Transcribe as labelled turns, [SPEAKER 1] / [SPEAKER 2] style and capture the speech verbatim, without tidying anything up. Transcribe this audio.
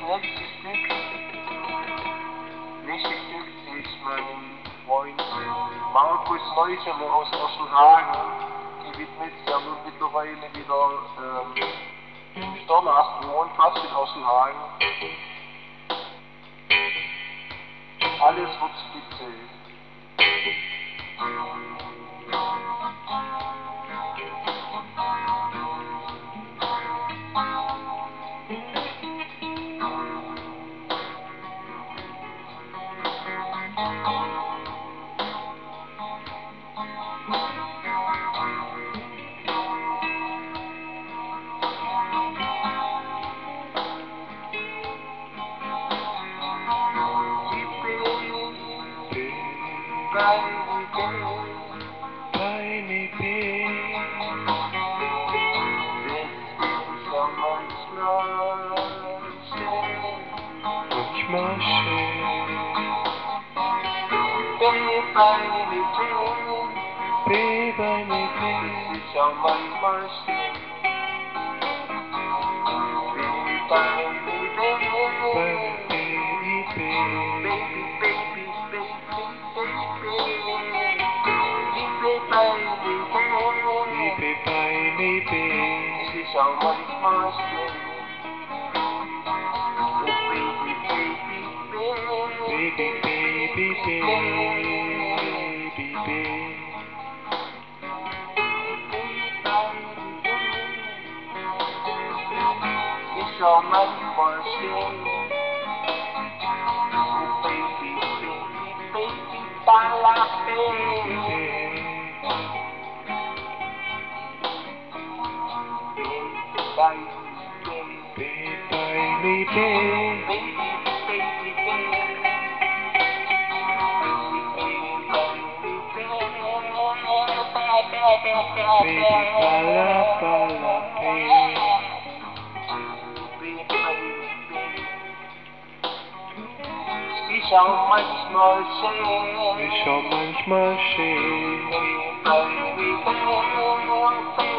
[SPEAKER 1] nächste Stück, nächste Stück ist mein Freund Markus Neuseler aus Osselhagen, gewidmet, der nun mittlerweile wieder ähm, Sternast wohnt, fast in Osselhagen. Alles wird spitze.
[SPEAKER 2] Tiny bee, manchmal schön. Baby,
[SPEAKER 1] Das ist ja manchmal schön.
[SPEAKER 2] baby, baby, baby, baby.
[SPEAKER 1] Es ist auch manchmal schön. Oh baby, baby,
[SPEAKER 2] Baby, baby, baby, baby.
[SPEAKER 1] It's all manchmal schön. Oh baby, baby, baby, bala, baby.
[SPEAKER 2] Baby, baby, bala, bala, baby.
[SPEAKER 1] Ist auch manchmal schön.
[SPEAKER 2] Ist auch manchmal schön.
[SPEAKER 1] Baby, baby, baby.